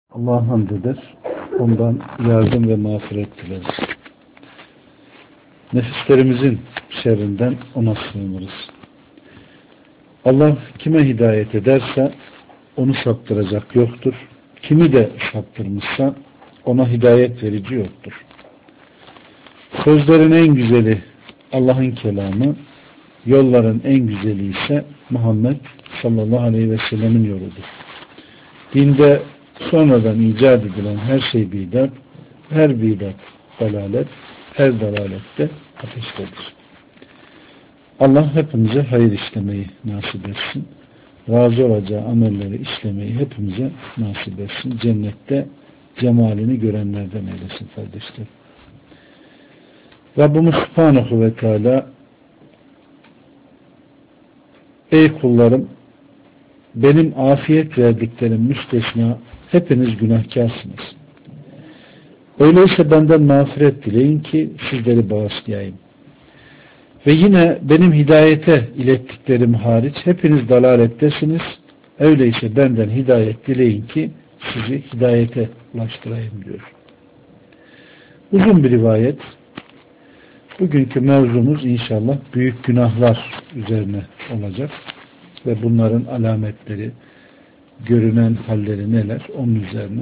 Allah'a hamd eder. Ondan yardım ve mağfiret dileriz. Nefislerimizin şerrinden ona sığınırız. Allah kime hidayet ederse onu saptıracak yoktur. Kimi de saptırmışsa ona hidayet verici yoktur. Sözlerin en güzeli Allah'ın kelamı, yolların en güzeli ise Muhammed sallallahu aleyhi ve sellemin yoludur. Dinde sonradan icat edilen her şey bidat, her bidat dalalet, her dalalette ateştedir. Allah hepimize hayır işlemeyi nasip etsin. Razı olacağı amelleri işlemeyi hepimize nasip etsin. Cennette cemalini görenlerden eylesin kardeşler. Rabbimiz Subhanahu ve Teala, ey kullarım, benim afiyet verdiklerim müstesna hepiniz günahkarsınız. Öyleyse benden mağfiret dileyin ki sizleri bağışlayayım. Ve yine benim hidayete ilettiklerim hariç hepiniz dalalettesiniz. Öyleyse benden hidayet dileyin ki sizi hidayete ulaştırayım diyor. Uzun bir rivayet. Bugünkü mevzumuz inşallah büyük günahlar üzerine olacak. Ve bunların alametleri, görünen halleri neler onun üzerine.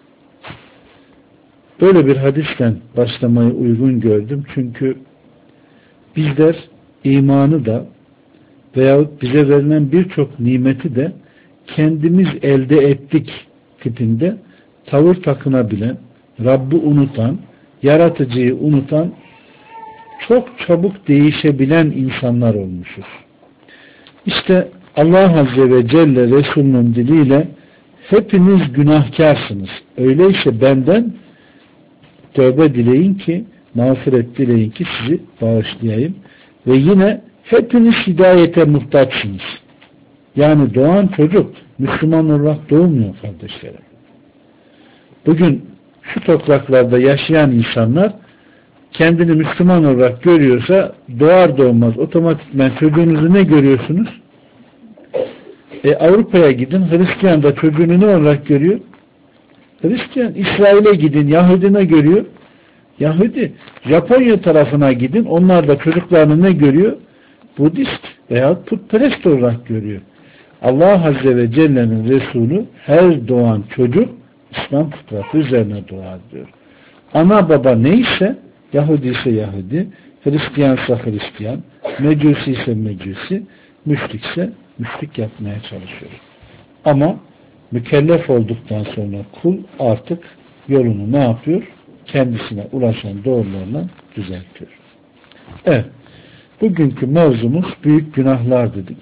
Böyle bir hadisten başlamayı uygun gördüm. Çünkü bizler imanı da veyahut bize verilen birçok nimeti de kendimiz elde ettik tipinde tavır takınabilen, Rabb'i unutan, yaratıcıyı unutan, çok çabuk değişebilen insanlar olmuşuz. İşte Allah Azze ve Celle Resulünün diliyle hepiniz günahkarsınız. Öyleyse benden tövbe dileyin ki, mağfiret dileyin ki sizi bağışlayayım. Ve yine hepiniz hidayete muhtaçsınız. Yani doğan çocuk Müslüman olarak doğmuyor kardeşlerim. Bugün şu topraklarda yaşayan insanlar kendini Müslüman olarak görüyorsa doğar doğmaz otomatikman çocuğunuzu ne görüyorsunuz? Avrupa'ya gidin, Hristiyan da çocuğunu ne olarak görüyor? Hristiyan. İsrail'e gidin, Yahudi ne görüyor? Yahudi. Japonya tarafına gidin, onlar da çocuklarını ne görüyor? Budist veya putperest olarak görüyor. Allah Azze ve Celle'nin Resulü her doğan çocuk İslam fıtratı üzerine doğar diyor. Ana baba neyse, Yahudi ise Yahudi, Hristiyansa Hristiyan, Mecusi ise Mecusi, müşrikse müşrik yapmaya çalışıyor. Ama mükellef olduktan sonra kul artık yolunu ne yapıyor? Kendisine ulaşan doğrularla düzeltiyor. Evet. Bugünkü mevzumuz büyük günahlar dedik.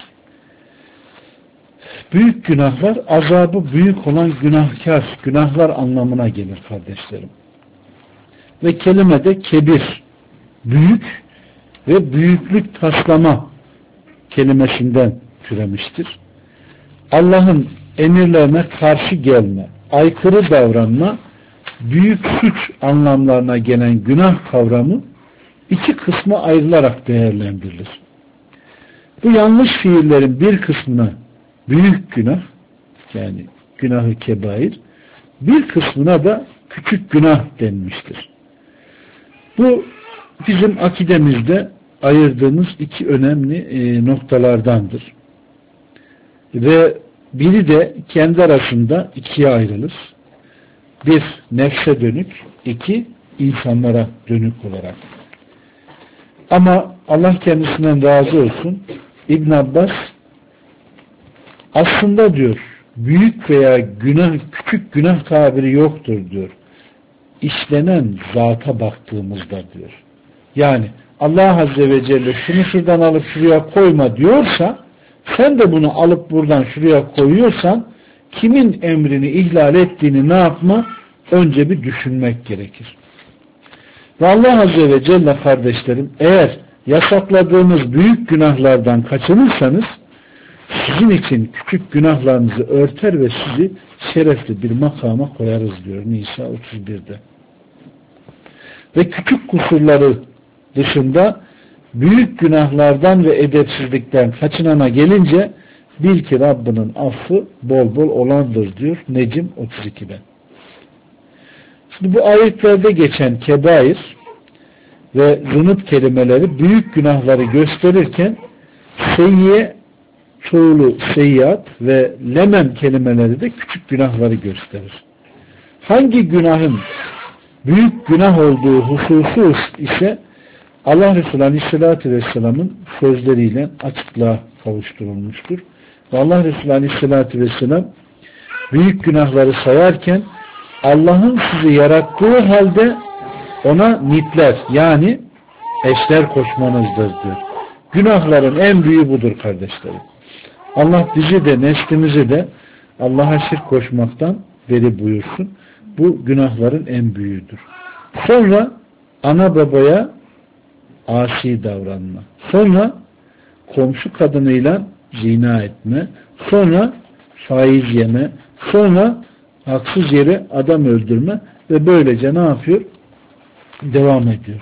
Büyük günahlar azabı büyük olan günahlar anlamına gelir kardeşlerim. Ve kelimede kebir, büyük ve büyüklük taslama kelimesinden türemiştir. Allah'ın emirlerine karşı gelme, aykırı davranma, büyük suç anlamlarına gelen günah kavramı iki kısma ayrılarak değerlendirilir. Bu yanlış fiillerin bir kısmına büyük günah, yani günahı kebair, bir kısmına da küçük günah denmiştir. Bu bizim akidemizde ayırdığımız iki önemli noktalardandır. Ve biri de kendi arasında ikiye ayrılır. Bir, nefse dönük, iki, insanlara dönük olarak. Ama Allah kendisinden razı olsun, İbn Abbas aslında diyor, büyük veya küçük günah tabiri yoktur diyor. İşlenen zata baktığımızda diyor. Yani Allah Azze ve Celle şunu şuradan alıp şuraya koyma diyorsa, sen de bunu alıp buradan şuraya koyuyorsan, kimin emrini ihlal ettiğini ne yapma? Önce bir düşünmek gerekir. Ve Allah Azze ve Celle kardeşlerim, eğer yasakladığınız büyük günahlardan kaçınırsanız, sizin için küçük günahlarınızı örter ve sizi şerefli bir makama koyarız diyor Nisa 31'de. Ve küçük kusurları dışında büyük günahlardan ve edepsizlikten kaçınana gelince bil ki Rabbinin affı bol bol olandır diyor Necm 32'de. Şimdi bu ayetlerde geçen kebair ve zunub kelimeleri büyük günahları gösterirken seyyiye çoğulu seyyiat ve lemem kelimeleri de küçük günahları gösterir. Hangi günahın büyük günah olduğu hususu ise Allah Resulü Aleyhisselatü Vesselam'ın sözleriyle açıklığa kavuşturulmuştur. Ve Allah Resulü Aleyhisselatü Vesselam büyük günahları sayarken Allah'ın sizi yarattığı halde ona nitler yani eşler koşmanızdır diyor. Günahların en büyüğü budur kardeşlerim. Allah bizi de neslimizi de Allah'a şirk koşmaktan beri buyursun. Bu günahların en büyüğüdür. Sonra ana babaya asi davranma. Sonra komşu kadınıyla zina etme. Sonra faiz yeme. Sonra haksız yere adam öldürme ve böylece ne yapıyor? Devam ediyor.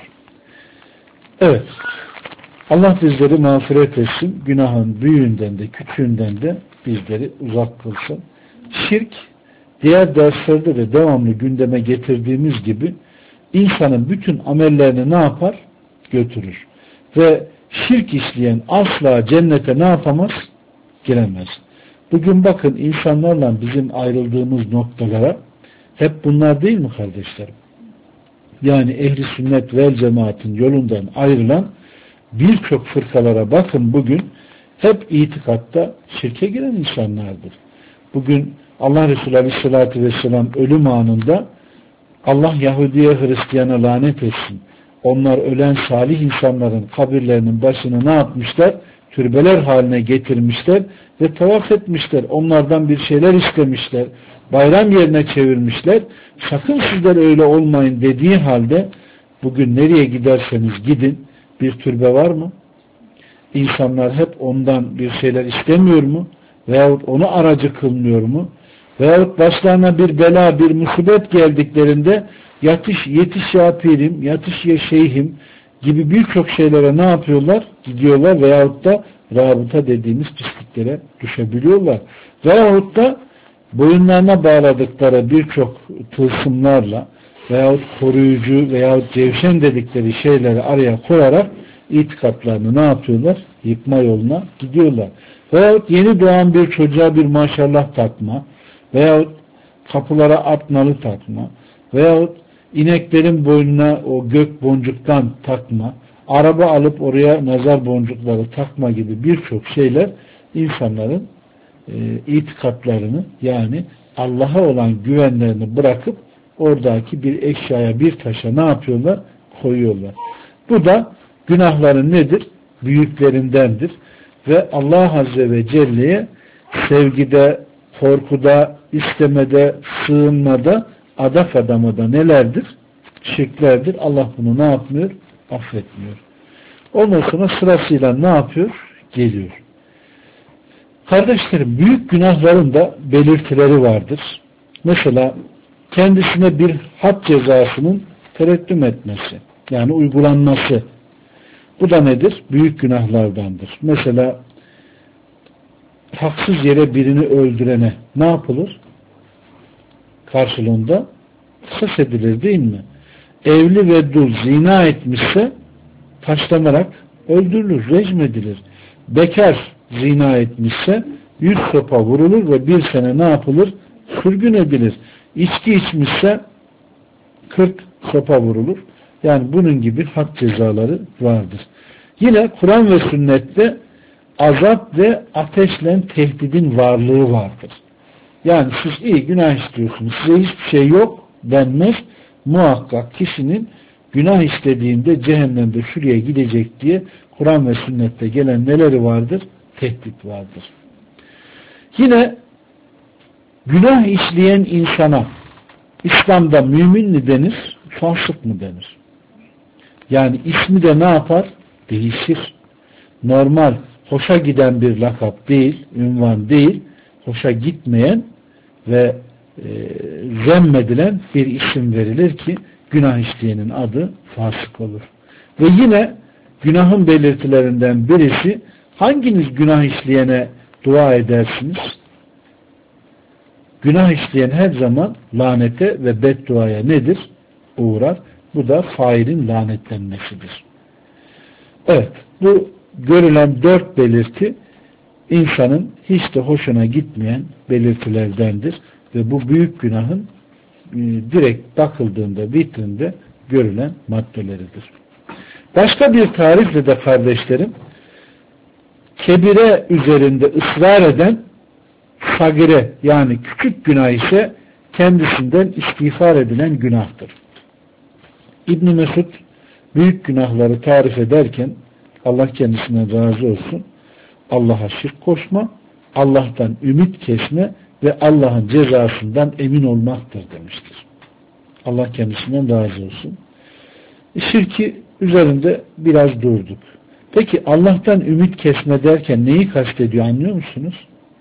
Evet. Allah bizleri mağfiret etsin. Günahın büyüğünden de küçüğünden de bizleri uzak kılsın. Şirk diğer derslerde de devamlı gündeme getirdiğimiz gibi insanın bütün amellerini ne yapar? Götürür. Ve şirk işleyen asla cennete ne yapamaz? Giremez. Bugün bakın insanlarla bizim ayrıldığımız noktalara hep bunlar değil mi kardeşlerim? Yani ehli sünnet vel cemaatin yolundan ayrılan birçok fırkalara bakın bugün hep itikatta şirke giren insanlardır. Bugün Allah Resulü Aleyhisselatü Vesselam ölüm anında Allah Yahudi'ye Hristiyan'a lanet etsin. Onlar ölen salih insanların kabirlerinin başını ne yapmışlar? Türbeler haline getirmişler ve tavaf etmişler. Onlardan bir şeyler istemişler. Bayram yerine çevirmişler. Sakın sizler öyle olmayın dediği halde bugün nereye giderseniz gidin bir türbe var mı? İnsanlar hep ondan bir şeyler istemiyor mu? Veyahut onu aracı kılmıyor mu? Veyahut başlarına bir bela, bir musibet geldiklerinde yetiş ya pirim, yetiş ya şeyhim gibi birçok şeylere ne yapıyorlar? Gidiyorlar veyahut da rabıta dediğimiz pisliklere düşebiliyorlar. Veyahut da boyunlarına bağladıkları birçok tılsımlarla veyahut koruyucu veyahut cevşen dedikleri şeyleri araya koyarak itikatlarını ne yapıyorlar? Yıkma yoluna gidiyorlar. Veyahut yeni doğan bir çocuğa bir maşallah takma veyahut kapılara at nalı takma veyahut ineklerin boynuna o gök boncuktan takma, araba alıp oraya nazar boncukları takma gibi birçok şeyler insanların itikatlarını yani Allah'a olan güvenlerini bırakıp oradaki bir eşyaya bir taşa ne yapıyorlar? Koyuyorlar. Bu da günahların nedir? Büyüklerindendir. Ve Allah Azze ve Celle'ye sevgide, korkuda, istemede, sığınmada, adak adamada nelerdir? Şirklerdir. Allah bunu ne yapmıyor? Affetmiyor. Ondan sonra sırasıyla ne yapıyor? Geliyor. Kardeşlerim, büyük günahların da belirtileri vardır. Mesela kendisine bir had cezasının tereddüm etmesi. Yani uygulanması. Bu da nedir? Büyük günahlardandır. Mesela haksız yere birini öldürene ne yapılır? Karşılığında kısas edilir değil mi? Evli ve dul zina etmişse taşlanarak öldürülür, rejim edilir. Bekar zina etmişse 100 sopa vurulur ve 1 sene ne yapılır? Sürgün edilir. İçki içmişse 40 sopa vurulur. Yani bunun gibi had cezaları vardır. Yine Kur'an ve sünnette azap ve ateşle tehdidin varlığı vardır. Yani siz iyi günah işliyorsunuz, size hiçbir şey yok denmez. Muhakkak kişinin günah işlediğinde cehennemde şuraya gidecek diye Kur'an ve sünnette gelen neleri vardır? Tehdit vardır. Yine günah işleyen insana İslam'da mümin mi denir, fasık mı denir? Yani ismi de ne yapar? Değişir. Normal, hoşa giden bir lakap değil, ünvan değil, hoşa gitmeyen ve zemmedilen bir isim verilir ki günah işleyenin adı fasık olur. Ve yine günahın belirtilerinden birisi hanginiz günah işleyene dua edersiniz? Günah işleyen her zaman lanete ve bedduaya nedir? Uğrar. Bu da failin lanetlenmesidir. Evet, bu görülen 4 belirti insanın hiç de hoşuna gitmeyen belirtilerdendir ve bu büyük günahın direkt bakıldığında vitrinde görülen maddeleridir. Başka bir tarifle de kardeşlerim, kebire üzerinde ısrar eden sagire, yani küçük günah ise kendisinden istiğfar edilen günahtır. İbn Mesud büyük günahları tarif ederken, Allah kendisinden razı olsun, Allah'a şirk koşma, Allah'tan ümit kesme ve Allah'ın cezasından emin olmaktır demiştir. Allah kendisinden razı olsun. Şirki üzerinde biraz durduk. Peki Allah'tan ümit kesme derken neyi kastediyor, anlıyor musunuz?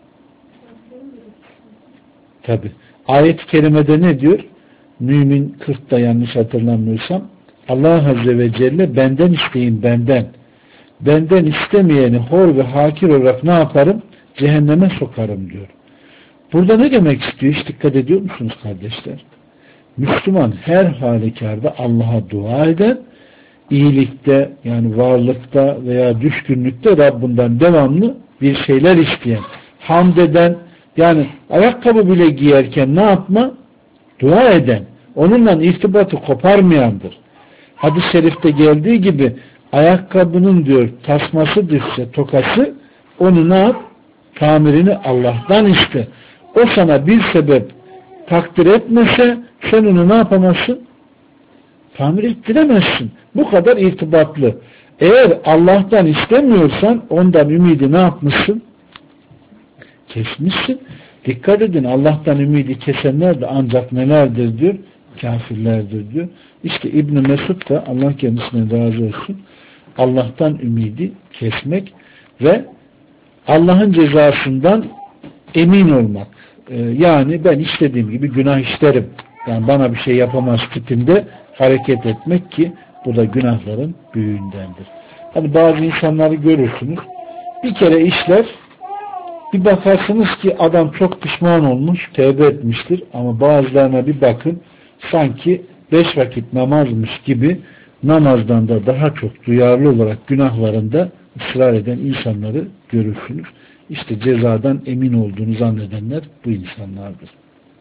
Tabi. Ayet-i kerimede ne diyor? Mümin 40'da yanlış hatırlamıyorsam, Allah Azze ve Celle benden isteyin benden. Benden istemeyeni hor ve hakir olarak ne yaparım? Cehenneme sokarım diyor. Burada ne demek istiyor? Hiç dikkat ediyor musunuz kardeşler? Müslüman her halükarda Allah'a dua eden, iyilikte yani varlıkta veya düşkünlükte Rabbinden devamlı bir şeyler isteyen, hamd eden, yani ayakkabı bile giyerken ne yapma? Dua eden, onunla irtibatı koparmayandır. Hadis-i şerifte geldiği gibi ayakkabının diyor tasması düşse, tokası, onu ne yap? Tamirini Allah'tan iste. O sana bir sebep takdir etmese sen onu ne yapamazsın? Tamir ettiremezsin. Bu kadar irtibatlı. Eğer Allah'tan istemiyorsan ondan ümidi ne yapmışsın? Kesmişsin. Dikkat edin, Allah'tan ümidi kesenler de ancak nelerdir diyor? Kafirlerdir diyor. İşte İbn Mesud da Allah kendisine razı olsun, Allah'tan ümidi kesmek ve Allah'ın cezasından emin olmak. Yani ben istediğim gibi günah işlerim, yani bana bir şey yapamaz tipinde hareket etmek ki bu da günahların büyüğündendir. Hani bazı insanları görürsünüz, bir kere işler, bir bakarsınız ki adam çok pişman olmuş, tevbe etmiştir, ama bazılarına bir bakın sanki 5 vakit namazmış gibi namazdan da daha çok duyarlı olarak günahlarında ısrar eden insanları görürsünüz. İşte cezadan emin olduğunu zannedenler bu insanlardır.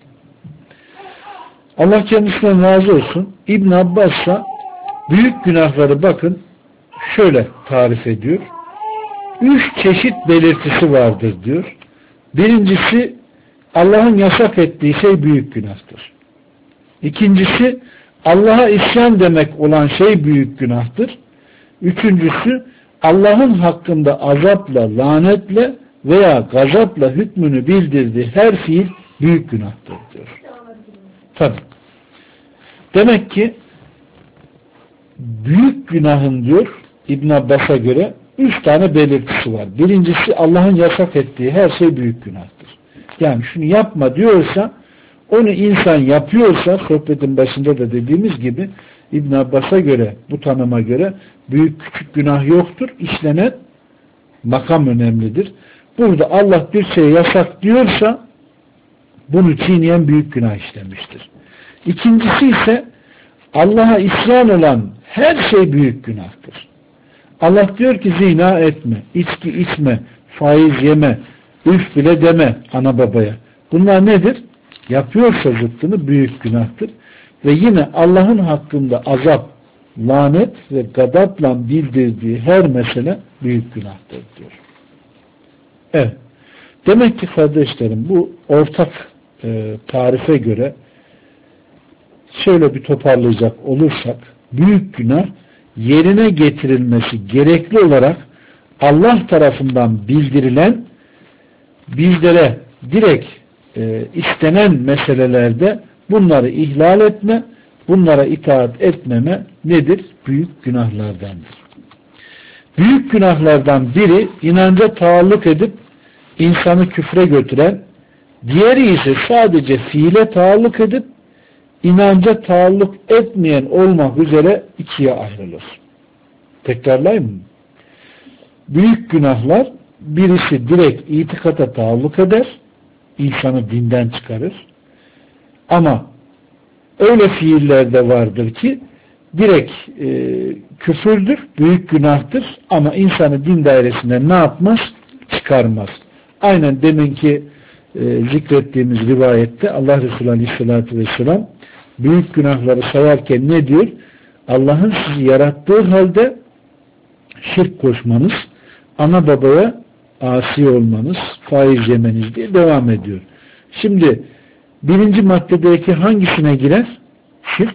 Allah kendisinden razı olsun. İbn Abbas da büyük günahları bakın şöyle tarif ediyor. 3 çeşit belirtisi vardır diyor. Birincisi, Allah'ın yasak ettiği şey büyük günahtır. İkincisi, Allah'a isyan demek olan şey büyük günahtır. Üçüncüsü, Allah'ın hakkında azapla, lanetle veya gazapla hükmünü bildirdiği her fiil büyük günahtır diyor. Tabii. Demek ki büyük günahın diyor İbn Abbas'a göre 3 tane belirtisi var. Birincisi, Allah'ın yasak ettiği her şey büyük günahtır. Yani şunu yapma diyorsa, onu insan yapıyorsa, sohbetin başında da dediğimiz gibi İbn Abbas'a göre, bu tanıma göre büyük küçük günah yoktur. İşlenen makam önemlidir. Burada Allah bir şey yasak diyorsa bunu çiğneyen büyük günah işlemiştir. İkincisi ise Allah'a isyan olan her şey büyük günahtır. Allah diyor ki zina etme, içki içme, faiz yeme, üf bile deme ana babaya. Bunlar nedir? Yapıyorsa zıttını büyük günahtır. Ve yine Allah'ın hakkında azap, lanet ve gadapla bildirdiği her mesele büyük günahtır diyor. Evet. Demek ki kardeşlerim, bu ortak tarife göre şöyle bir toparlayacak olursak, büyük günah yerine getirilmesi gerekli olarak Allah tarafından bildirilen, bizlere direkt istenen meselelerde bunları ihlal etme, bunlara itaat etmeme nedir? Büyük günahlardandır. Büyük günahlardan biri inanca taalluk edip insanı küfre götüren, diğeri ise sadece fiile taalluk edip inanca taalluk etmeyen olmak üzere ikiye ayrılır. Tekrarlayayım mı? Büyük günahlar, birisi direkt itikata taalluk eder, insanı dinden çıkarır. Ama öyle fiiller de vardır ki direkt küfürdür, büyük günahtır ama insanı din dairesinden ne yapmaz? Çıkarmaz. Aynen deminki zikrettiğimiz rivayette Allah Resulü Aleyhisselatü Vesselam büyük günahları sayarken ne diyor? Allah'ın sizi yarattığı halde şirk koşmanız, ana babaya asi olmanız, faiz yemeniz diye devam ediyor. Şimdi birinci maddedeki hangisine girer? Şirk.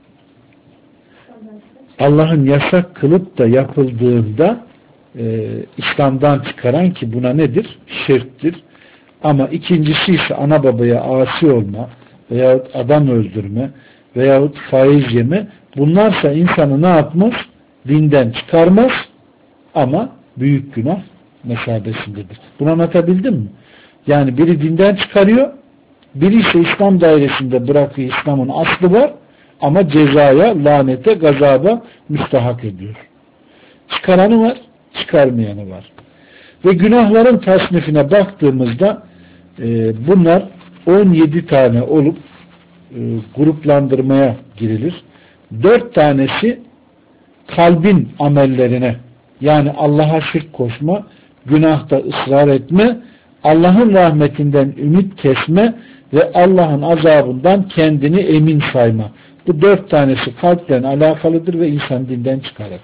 Allah'ın yasak kılıp da yapıldığında İslam'dan çıkaran ki buna nedir? Şirktir. Ama ikincisi ise ana babaya asi olma veyahut adam öldürme veyahut faiz yeme, bunlarsa insanı ne yapmaz? Dinden çıkarmaz ama büyük günah mesabesindedir. Bunu anlatabildim mi? Yani biri dinden çıkarıyor, biri ise İslam dairesinde bırakıyor, İslam'ın aslı var ama cezaya, lanete, gazaba müstahak ediyor. Çıkaranı var, çıkarmayanı var. Ve günahların tasnifine baktığımızda bunlar 17 tane olup gruplandırmaya girilir. 4 tanesi kalbin amellerine, yani Allah'a şirk koşma, günahta ısrar etme, Allah'ın rahmetinden ümit kesme ve Allah'ın azabından kendini emin sayma. Bu 4 tanesi kalple alakalıdır ve insan dinden çıkarır.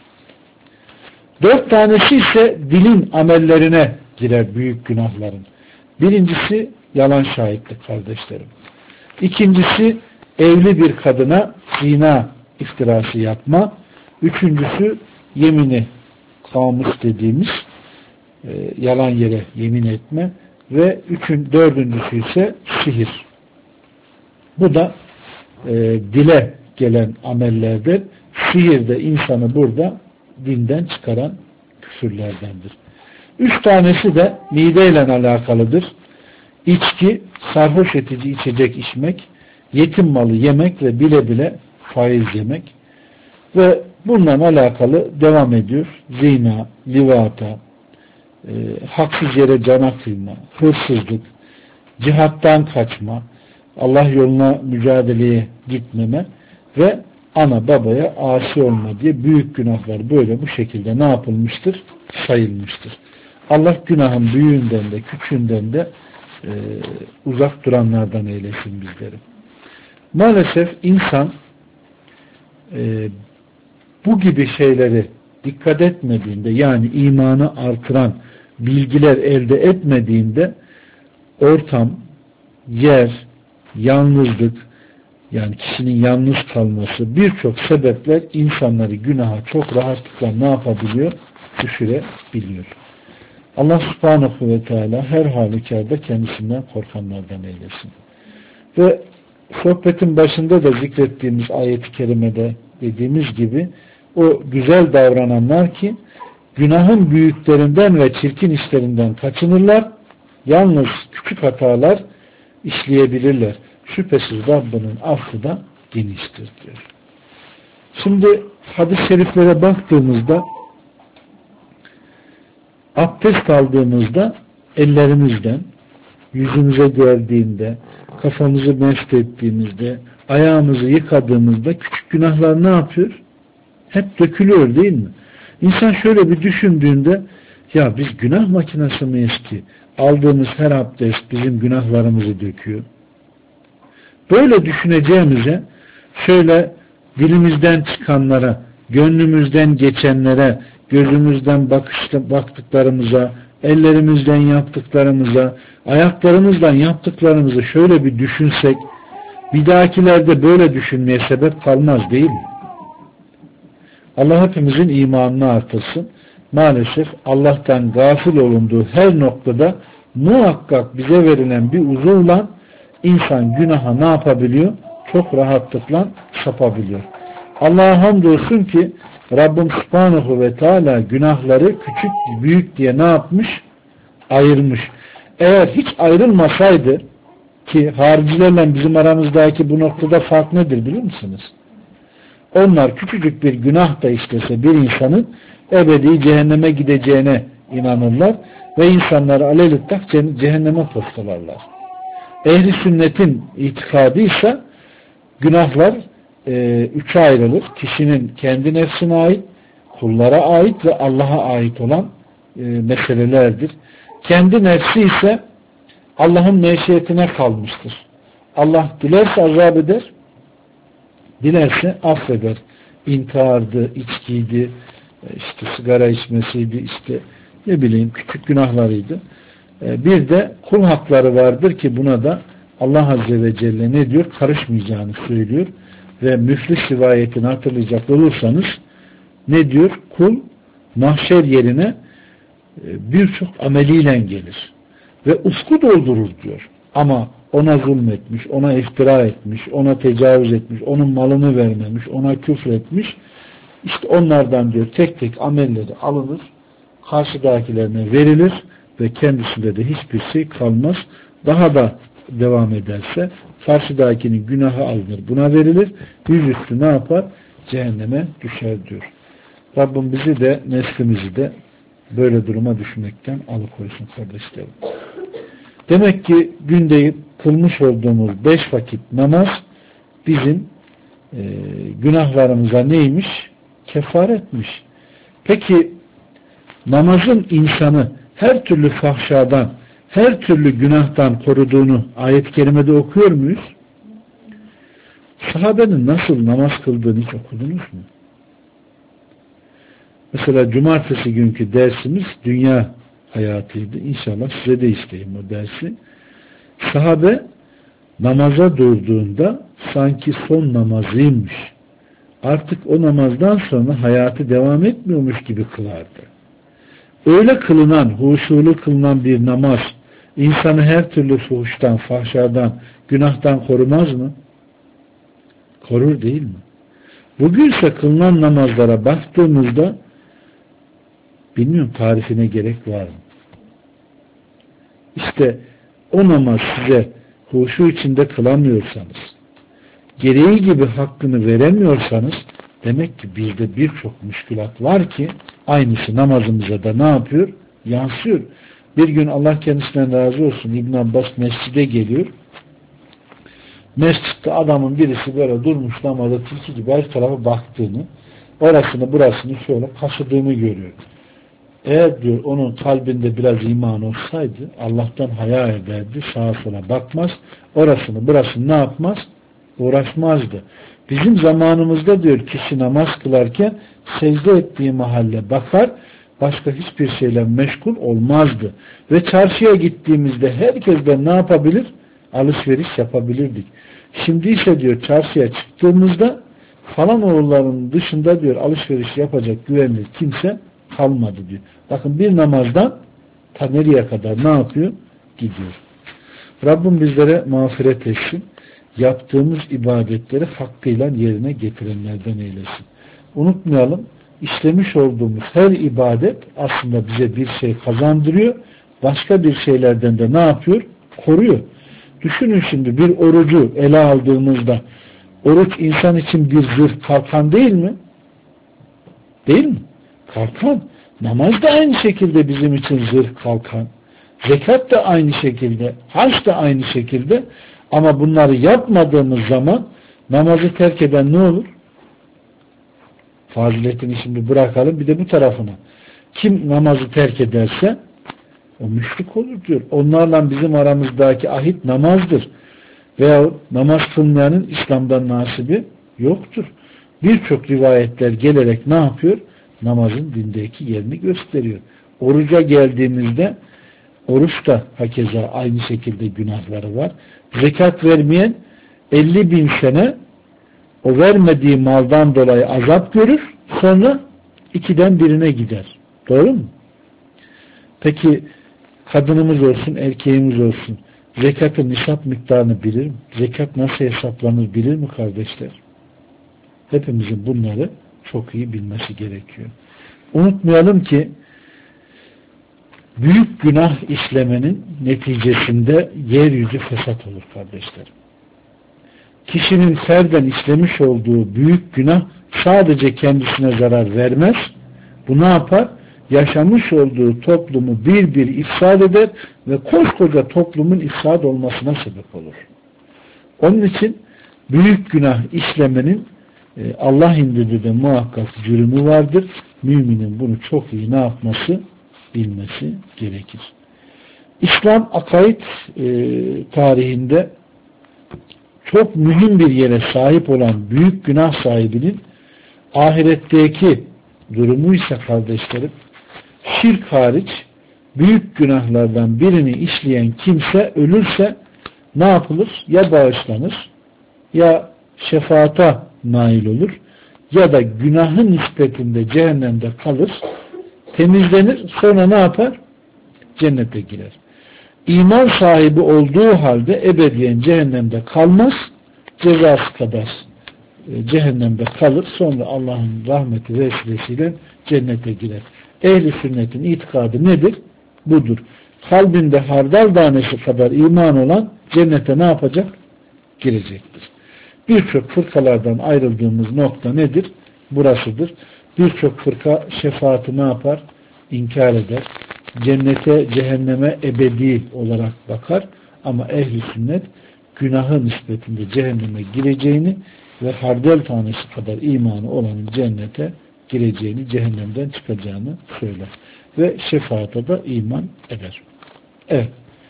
4 tanesi ise dilin amellerine girer büyük günahların. Birincisi yalan şahitlik kardeşlerim. İkincisi evli bir kadına zina iftirası yapma. Üçüncüsü yemini kamus dediğimiz yalan yere yemin etme ve dördüncüsü ise sihir. Bu da dile gelen amellerdir. Sihir de insanı burada dinden çıkaran küfürlerdendir. 3 tanesi de mideyle alakalıdır. İçki, sarhoş edici içecek içmek, yetim malı yemek ve bile bile faiz yemek ve bununla alakalı devam ediyor. Zina, livata, haksız yere cana kıyma, hırsızlık, cihattan kaçma, Allah yoluna mücadeleye gitmeme ve ana babaya asi olma diye büyük günahlar böyle bu şekilde ne yapılmıştır? Sayılmıştır. Allah günahın büyüğünden de küçüğünden de uzak duranlardan eylesin bizleri. Maalesef insan bu gibi şeyleri dikkat etmediğinde, yani imanı artıran bilgiler elde etmediğinde ortam, yer, yalnızlık, yani kişinin yalnız kalması, birçok sebepler insanları günaha çok rahatlıkla ne yapabiliyor? Düşürebiliyor. Allah subhanahu ve teala her halükarda kendisinden korkanlardan eylesin. Ve sohbetin başında da zikrettiğimiz ayet-i kerimede dediğimiz gibi o güzel davrananlar ki günahın büyüklerinden ve çirkin işlerinden kaçınırlar, yalnız küçük hatalar işleyebilirler. Şüphesiz Rabbinin affı da geniştir diyor. Şimdi hadis-i şeriflere baktığımızda abdest aldığımızda ellerimizden, yüzümüze geldiğinde, kafamızı mesth ettiğimizde, ayağımızı yıkadığımızda küçük günahlar ne yapıyor? Hep dökülüyor değil mi? İnsan şöyle bir düşündüğünde, ya biz günah makinesi miyiz ki aldığımız her abdest bizim günahlarımızı döküyor? Böyle düşüneceğimize şöyle dilimizden çıkanlara, gönlümüzden geçenlere, gözümüzden baktıklarımıza, ellerimizden yaptıklarımıza, ayaklarımızdan yaptıklarımızı şöyle bir düşünsek, bir dahakilerde böyle düşünmeye sebep kalmaz değil mi? Allah hepimizin imanını artırsın. Maalesef Allah'tan gafil olunduğu her noktada muhakkak bize verilen bir uzuvla insan günaha ne yapabiliyor? Çok rahatlıkla sapabiliyor. Allah'a hamdolsun ki Rabbim Subhanahu ve Teala günahları küçük büyük diye ne yapmış? Ayırmış. Eğer hiç ayrılmasaydı, ki haricilerle bizim aramızdaki bu noktada fark nedir biliyor musunuz? Onlar küçücük bir günah da işlese bir insanın ebedi cehenneme gideceğine inanırlar ve insanları alelüttak cehenneme postalarlar. Ehli sünnetin itikadıysa günahlar üçe ayrılır. Kişinin kendi nefsine ait, kullara ait ve Allah'a ait olan meselelerdir. Kendi nefsi ise Allah'ın meşiyetine kalmıştır. Allah dilerse azap eder, dilerse affeder. İntihardı, içkiydi, işte sigara içmesiydi, işte ne bileyim küçük günahlarıydı. Bir de kul hakları vardır ki buna da Allah Azze ve Celle ne diyor? Karışmayacağını söylüyor. Ve müflis rivayetini hatırlayacak olursanız ne diyor? Kul mahşer yerine birçok ameliyle gelir. Ve ufku doldurur diyor. Ama ona zulmetmiş, ona iftira etmiş, ona tecavüz etmiş, onun malını vermemiş, ona küfretmiş. İşte onlardan diyor tek tek amelleri alınır, karşıdakilerine verilir ve kendisinde de hiçbir şey kalmaz. Daha da devam ederse karşıdakinin günahı alınır, buna verilir. Yüzüstü ne yapar? Cehenneme düşer diyor. Rabbim bizi de neslimizi de böyle duruma düşmekten alıkoysun kardeşlerim. Demek ki günde kılmış olduğumuz 5 vakit namaz bizim günahlarımıza neymiş? Kefaretmiş. Peki namazın insanı her türlü fahşadan, her türlü günahtan koruduğunu ayet-i kerimede okuyor muyuz? Sahabenin nasıl namaz kıldığını hiç okudunuz mu? Mesela cumartesi günkü dersimiz dünya hayatıydı. İnşallah size de isteyeyim o dersi. Sahabe namaza durduğunda sanki son namazıymış. Artık o namazdan sonra hayatı devam etmiyormuş gibi kılardı. Öyle kılınan, huşulu kılınan bir namaz insanı her türlü fuhuştan, fahşadan, günahtan korumaz mı? Korur değil mi? Bugünse kılınan namazlara baktığımızda bilmiyorum tarifine gerek var mı? İşte o namaz size huşu içinde kılamıyorsanız, gereği gibi hakkını veremiyorsanız demek ki bizde birçok müşkülat var ki aynısı namazımıza da ne yapıyor? Yansıyor. Bir gün Allah kendisinden razı olsun İbn Abbas mescide geliyor. Mescitte adamın birisi böyle durmuş namazda tilki gibi her tarafa baktığını, orasını burasını şöyle kaşıdığını görüyor. Eğer diyor onun kalbinde biraz iman olsaydı Allah'tan haya ederdi, sağa sola bakmaz, orasını burasını ne yapmaz? Uğraşmazdı. Bizim zamanımızda diyor kişi namaz kılarken secde ettiği mahalle bakar, başka hiçbir şeyle meşgul olmazdı. Ve çarşıya gittiğimizde herkesten ne yapabilir? Alışveriş yapabilirdik. Şimdi ise diyor çarşıya çıktığımızda falan oğulların dışında diyor alışveriş yapacak güvenilir kimse kalmadı diyor. Bakın bir namazdan ta nereye kadar ne yapıyor? Gidiyor. Rabbim bizlere mağfiret etsin. Yaptığımız ibadetleri hakkıyla yerine getirenlerden eylesin. Unutmayalım, işlemiş olduğumuz her ibadet aslında bize bir şey kazandırıyor. Başka bir şeylerden de ne yapıyor? Koruyor. Düşünün şimdi bir orucu ele aldığımızda oruç insan için bir zırh kalkan değil mi? Değil mi? Kalkan. Namaz da aynı şekilde bizim için zırh kalkan. Zekat da aynı şekilde. Hac da aynı şekilde. Ama bunları yapmadığımız zaman namazı terk eden ne olur? Faziletini şimdi bırakalım bir de bu tarafına. Kim namazı terk ederse o müşrik olur diyor. Onlarla bizim aramızdaki ahit namazdır. Veya namaz kılmayanın İslam'dan nasibi yoktur. Birçok rivayetler gelerek ne yapıyor? Namazın dindeki yerini gösteriyor. Oruca geldiğimizde oruç da hakeza aynı şekilde günahları var. Zekat vermeyen 50.000 sene o vermediği maldan dolayı azap görür. Sonra 2'den birine gider. Doğru mu? Peki kadınımız olsun, erkeğimiz olsun zekatın nisap miktarını bilir mi? Zekat nasıl hesaplanır bilir mi kardeşler? Hepimizin bunları çok iyi bilmesi gerekiyor. Unutmayalım ki büyük günah işlemenin neticesinde yeryüzü fesat olur kardeşlerim. Kişinin ferden işlemiş olduğu büyük günah sadece kendisine zarar vermez. Bu ne yapar? yaşamış olduğu toplumu bir bir ifsad eder ve koskoca toplumun ifsad olmasına sebep olur. Onun için büyük günah işlemenin Allah indinde de muhakkak cürmü vardır. Müminin bunu çok iyi ne yapması? Bilmesi gerekir. İslam akaid tarihinde çok mühim bir yere sahip olan büyük günah sahibinin ahiretteki durumu ise kardeşlerim, şirk hariç büyük günahlardan birini işleyen kimse ölürse ne yapılır? Ya bağışlanır, ya şefaata nail olur, ya da günahın nispetinde cehennemde kalır, temizlenir, sonra ne yapar? Cennete girer. İman sahibi olduğu halde ebediyen cehennemde kalmaz, cezası kadar cehennemde kalır, sonra Allah'ın rahmeti vesilesiyle cennete girer. Ehl-i sünnetin itikadı nedir? Budur. Kalbinde hardal tanesi kadar iman olan cennete ne yapacak? Girecektir. Birçok fırkalardan ayrıldığımız nokta nedir? Burasıdır. Birçok fırka şefaati ne yapar? İnkar eder. Cennete, cehenneme ebedi olarak bakar. Ama ehl-i sünnet günahı nispetinde cehenneme gireceğini ve hardal tanesi kadar imanı olanın cennete gireceğini, cehennemden çıkacağını söyler. Ve şefaata da iman eder. Evet.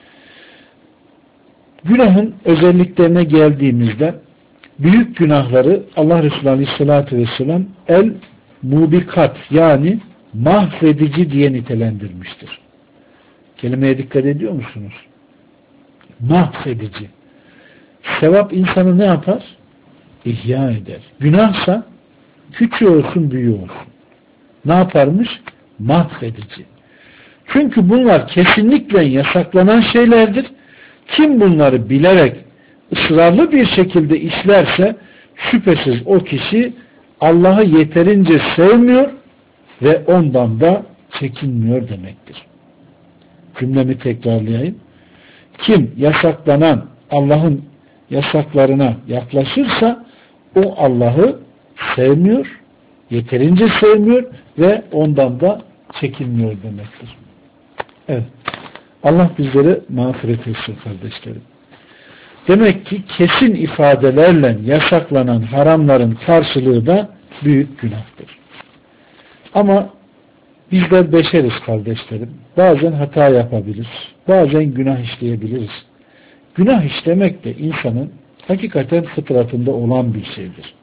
Günahın özelliklerine geldiğimizde büyük günahları Allah Resulü Aleyhisselatü Vesselam el-mubikat yani mahvedici diye nitelendirmiştir. Kelimeye dikkat ediyor musunuz? Mahvedici. Sevap insanı ne yapar? İhya eder. Günahsa küçüğü olsun büyüğü olsun. Ne yaparmış? Mahvedici. Çünkü bunlar kesinlikle yasaklanan şeylerdir. Kim bunları bilerek ısrarlı bir şekilde işlerse şüphesiz o kişi Allah'ı yeterince sevmiyor ve ondan da çekinmiyor demektir. Cümlemi tekrarlayayım. Kim yasaklanan Allah'ın yasaklarına yaklaşırsa o Allah'ı sevmiyor, yeterince sevmiyor ve ondan da çekinmiyor demektir. Evet. Allah bizlere mağfiret etsin kardeşlerim. Demek ki kesin ifadelerle yasaklanan haramların karşılığı da büyük günahtır. Ama bizler beşeriz kardeşlerim. Bazen hata yapabilir. Bazen günah işleyebiliriz. Günah işlemek de insanın hakikaten fıtratında olan bir şeydir.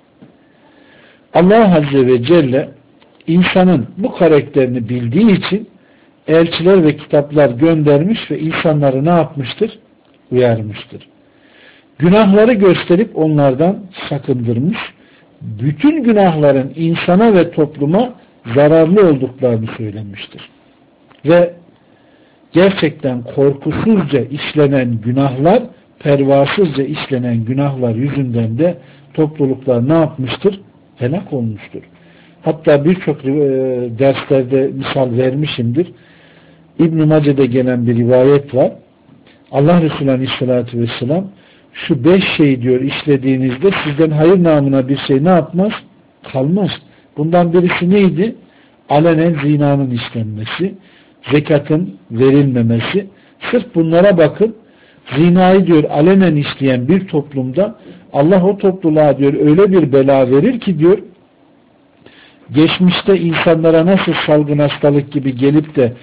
Allah Azze ve Celle insanın bu karakterini bildiği için elçiler ve kitaplar göndermiş ve insanları ne yapmıştır? Uyarmıştır. Günahları gösterip onlardan sakındırmış. Bütün günahların insana ve topluma zararlı olduklarını söylemiştir. Ve gerçekten korkusuzca işlenen günahlar, pervasızca işlenen günahlar yüzünden de topluluklar ne yapmıştır? Helak olmuştur. Hatta birçok derslerde misal vermişimdir. İbn-i Mace'de gelen bir rivayet var. Allah Resulü Aleyhisselatü Vesselam şu 5 şey diyor işlediğinizde sizden hayır namına bir şey ne yapmaz? Kalmaz. Bundan birisi neydi? Alenen zinanın işlenmesi, zekatın verilmemesi. Sırf bunlara bakın. Zinayı diyor alenen işleyen bir toplumda Allah o topluluğa diyor öyle bir bela verir ki diyor geçmişte insanlara nasıl salgın hastalık gibi gelip de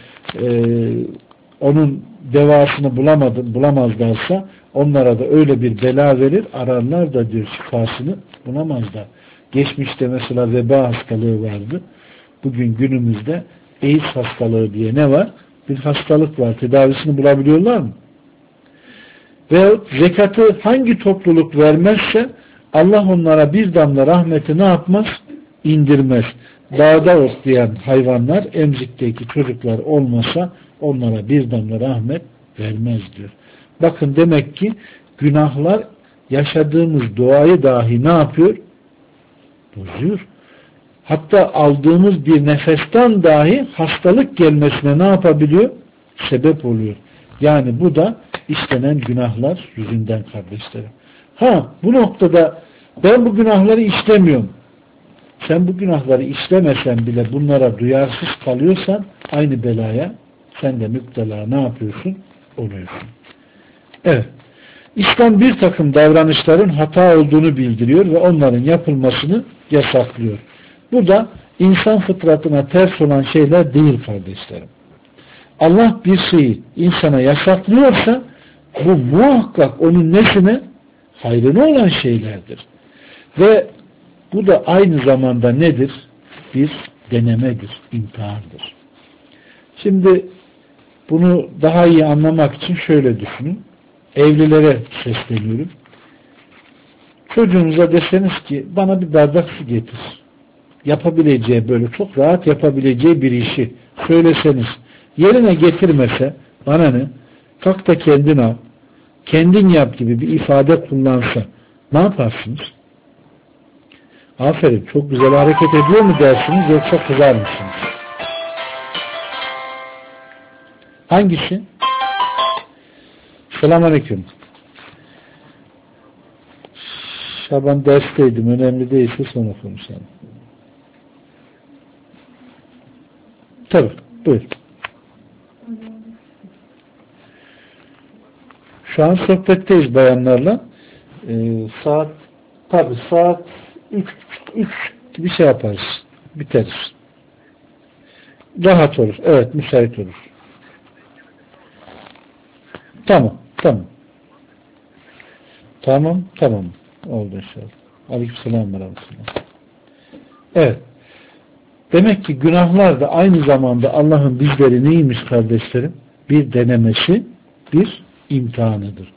onun devasını bulamazlarsa onlara da öyle bir bela verir, ararlar da diyor şifasını bulamazlar. Geçmişte mesela veba hastalığı vardı. Bugün günümüzde AIDS hastalığı diye ne var? Bir hastalık var. Tedavisini bulabiliyorlar mı? Veyahut zekatı hangi topluluk vermezse Allah onlara bir damla rahmeti ne yapmaz? İndirmez. Dağda otlayan hayvanlar, emzikteki çocuklar olmasa onlara bir damla rahmet vermez diyor. Bakın demek ki günahlar yaşadığımız doğayı dahi ne yapıyor? Bozuyor. Hatta aldığımız bir nefesten dahi hastalık gelmesine ne yapabiliyor? Sebep oluyor. Yani bu da işlenen günahlar yüzünden kardeşlerim. Bu noktada ben bu günahları işlemiyorum. sen bu günahları işlemesen bile bunlara duyarsız kalıyorsan aynı belaya sen de müptela ne yapıyorsun? Oluyorsun. Evet. İslam bir takım davranışların hata olduğunu bildiriyor ve onların yapılmasını yasaklıyor. Bu da insan fıtratına ters olan şeyler değil kardeşlerim. Allah bir şeyi insana yasaklıyorsa bu muhakkak onun nesine? Hayrına olan şeylerdir. Ve bu da aynı zamanda nedir? Bir denemedir, imtihandır. Şimdi bunu daha iyi anlamak için şöyle düşünün. Evlilere sesleniyorum. Çocuğunuza deseniz ki bana bir bardak su getir. Yapabileceği böyle çok rahat yapabileceği bir işi söyleseniz yerine getirmese bana ne? Kalk da kendin al. Kendin yap gibi bir ifade kullansa ne yaparsınız? Aferin çok güzel hareket ediyor mu dersiniz yoksa kızar mısınız? Hangisi? Selamünaleyküm. Şaban dersteydim. Önemli değilse sonra konuşalım. Tabii. Buyur. Şu an sohbetteyiz bayanlarla. Saat 3 bir şey yaparız. Biteriz. Rahat olur. Evet. Müsait olur. Tamam. Oldu inşallah. Aleykümselam ve rahmetullah. Evet. Demek ki günahlar da aynı zamanda Allah'ın bizleri neymiş kardeşlerim? Bir denemesi, bir imtihanıdır.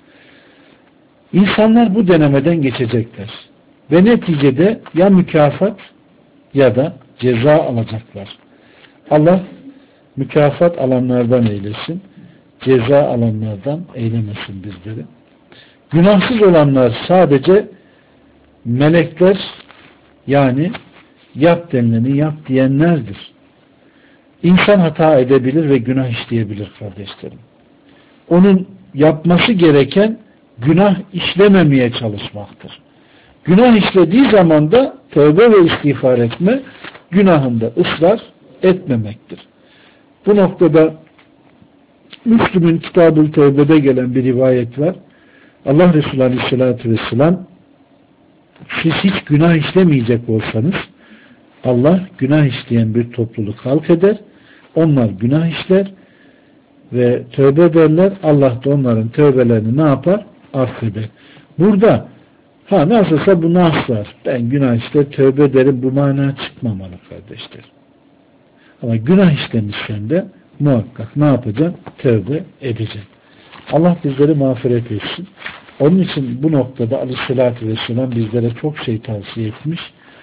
İnsanlar bu denemeden geçecekler. Ve neticede ya mükafat ya da ceza alacaklar. Allah mükafat alanlardan eylesin, ceza alanlardan eylemesin bizleri. Günahsız olanlar sadece melekler yani yap denileni yap diyenlerdir. İnsan hata edebilir ve günah işleyebilir kardeşlerim. Onun yapması gereken günah işlememeye çalışmaktır. Günah işlediği zaman da tövbe ve istiğfar etme, günahında ısrar etmemektir. Bu noktada Müslüm'ün Kitab-ı Tevbe'de gelen bir rivayet var. Allah Resulü Aleyhisselatü Vesselam siz hiç günah işlemeyecek olsanız Allah günah işleyen bir topluluk halk eder. Onlar günah işler ve tövbe ederler. Allah da onların tövbelerini ne yapar? Affeder. Burada nasılsa bu nas var. Ben günah işler tövbe ederim. Bu mana çıkmamalı kardeşler. Ama günah işlemişsen de muhakkak ne yapacaksın? Tövbe edeceksin. Allah bizleri mağfiret etsin. Onun için bu noktada Aleyhisselatü Vesselam bizlere çok şey tavsiye etmiş.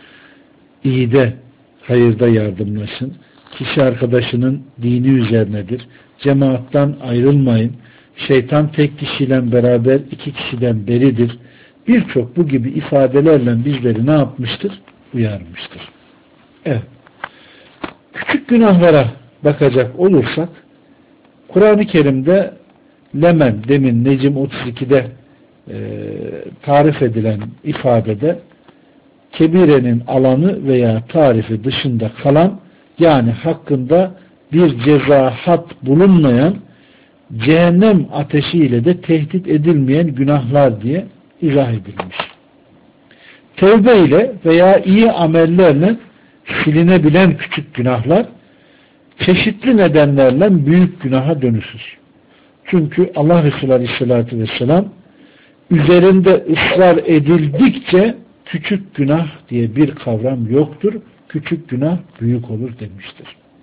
İyide, hayırda yardımlaşın. Kişi arkadaşının dini üzerinedir. Cemaattan ayrılmayın. Şeytan tek kişiyle beraber iki kişiden beridir. Birçok bu gibi ifadelerle bizleri ne yapmıştır? Uyarmıştır. Evet. Küçük günahlara bakacak olursak Kur'an-ı Kerim'de Lemen, demin Necim 32'de tarif edilen ifadede kebirenin alanı veya tarifi dışında kalan yani hakkında bir ceza hat bulunmayan cehennem ateşiyle de tehdit edilmeyen günahlar diye izah edilmiş. Tevbe ile veya iyi amellerle silinebilen küçük günahlar çeşitli nedenlerle büyük günaha dönüşür. Çünkü Allah Resulü Aleyhisselatü Vesselam üzerinde ısrar edildikçe küçük günah diye bir kavram yoktur. Küçük günah büyük olur demiştir.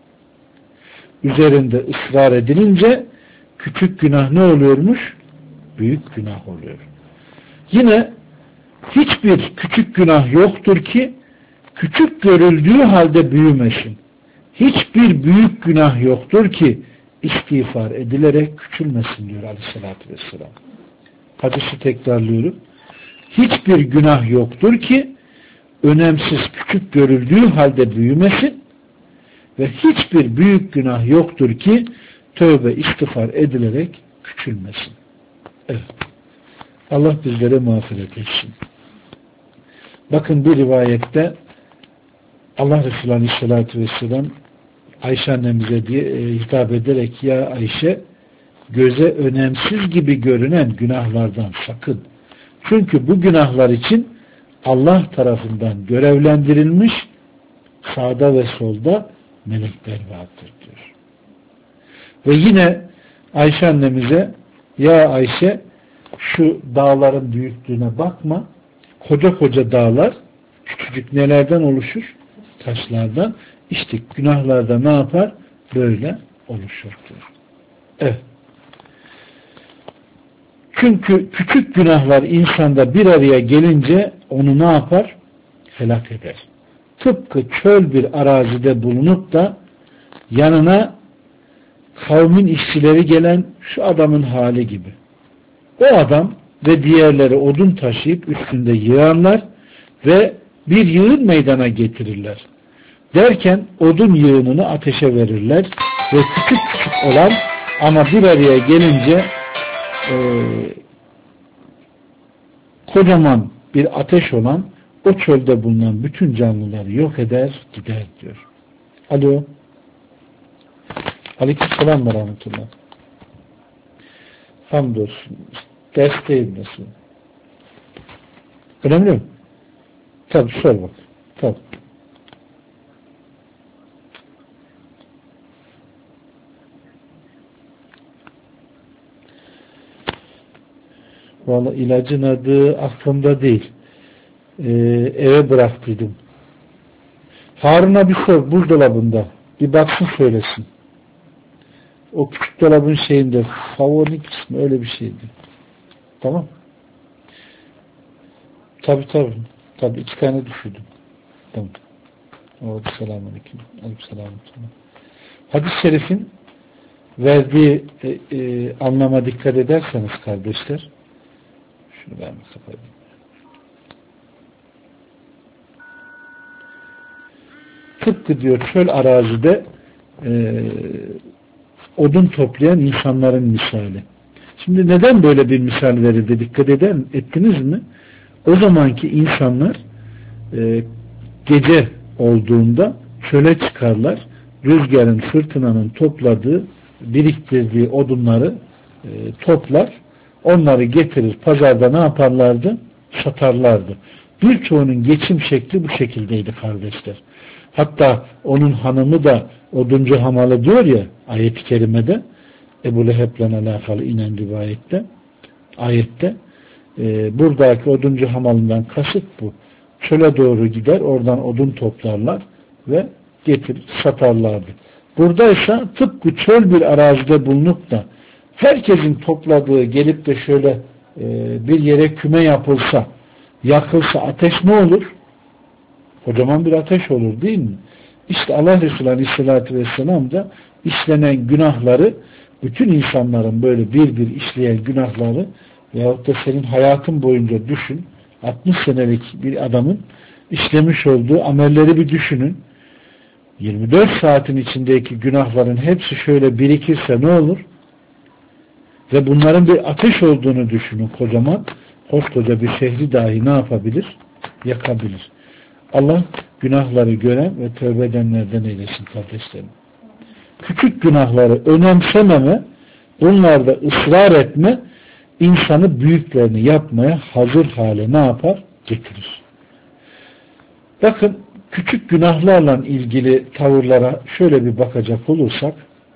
Üzerinde ısrar edilince küçük günah ne oluyormuş? Büyük günah oluyor. Yine hiçbir küçük günah yoktur ki küçük görüldüğü halde büyümesin. Hiçbir büyük günah yoktur ki istiğfar edilerek küçülmesin diyor Aleyhisselatü Vesselam. Hadisi tekrarlıyorum. Hiçbir günah yoktur ki önemsiz küçük görüldüğü halde büyümesin ve hiçbir büyük günah yoktur ki tövbe istiğfar edilerek küçülmesin. Evet. Allah bizlere mağfiret etsin. Bakın bir rivayette Allah Resulü Aleyhisselatü Vesselam Ayşe annemize hitap ederek ya Ayşe, göze önemsiz gibi görünen günahlardan sakın. Çünkü bu günahlar için Allah tarafından görevlendirilmiş sağda ve solda melekler vardır diyor. Ve yine Ayşe annemize ya Ayşe, şu dağların büyüklüğüne bakma. Koca koca dağlar küçücük nelerden oluşur? Taşlardan. İşte günahlarda ne yapar? Böyle oluşur diyor. Evet. Çünkü küçük günahlar insanda bir araya gelince onu ne yapar? Helak eder. Tıpkı çöl bir arazide bulunup da yanına kavmin işçileri gelen şu adamın hali gibi. O adam ve diğerleri odun taşıyıp üstünde yığarlar ve bir yığın meydana getirirler. Derken odun yığınını ateşe verirler ve küçük küçük olan ama bir araya gelince kocaman bir ateş olan o çölde bulunan bütün canlıları yok eder gider diyor. Alo. Aleykümselam ve rahmetullah. Hamdolsun. Dersteyim nasıl? Önemli mi? Tabii sor bak. Tabii. Vallahi ilacın adı aklımda değil. Eve bıraktıydım. Harun'a bir sor buzdolabında. Bir baksın söylesin. O küçük dolabın şeyinde favori kısmı öyle bir şeydi. Tamam. Tabii. Tabii 2 tane düşürdüm. Tamam. Selamünaleyküm. Aleykümselam. Hadis-i şerifin verdiği anlama dikkat ederseniz kardeşler, şunu ben mi kapatayım? Tıpkı diyor çöl arazide odun toplayan insanların misali. Şimdi neden böyle bir misal verildi? Dikkat ettiniz mi? O zamanki insanlar gece olduğunda çöle çıkarlar. Rüzgarın, fırtınanın topladığı, biriktirdiği odunları toplar. Onları getirir. Pazarda ne yaparlardı? Satarlardı. Birçoğunun geçim şekli bu şekildeydi kardeşler. Hatta onun hanımı da oduncu hamalı diyor ya ayet-i kerimede, Ebu Leheb'le alakalı inen rivayette, ayette buradaki oduncu hamalından kasıt bu. Çöle doğru gider, oradan odun toplarlar ve getirir satarlardı. Buradaysa tıpkı çöl bir arazide bulunup da herkesin topladığı gelip de şöyle bir yere küme yapılsa, yakılsa ateş ne olur? Kocaman bir ateş olur değil mi? İşte Allah Resulü Aleyhisselatü Vesselam da işlenen günahları, bütün insanların böyle bir işleyen günahları veyahut da senin hayatın boyunca düşün, 60 senelik bir adamın işlemiş olduğu amelleri bir düşünün. 24 saatin içindeki günahların hepsi şöyle birikirse ne olur? Ve bunların bir ateş olduğunu düşünün kocaman. Koskoca bir şehri dahi ne yapabilir? Yakabilir. Allah günahları gören ve tövbe edenlerden eylesin kardeşlerim. Küçük günahları önemsememe, bunlarda ısrar etme, insanı büyüklerini yapmaya hazır hale ne yapar? Getirir. Bakın küçük günahlarla ilgili tavırlara şöyle bir bakacak olursak,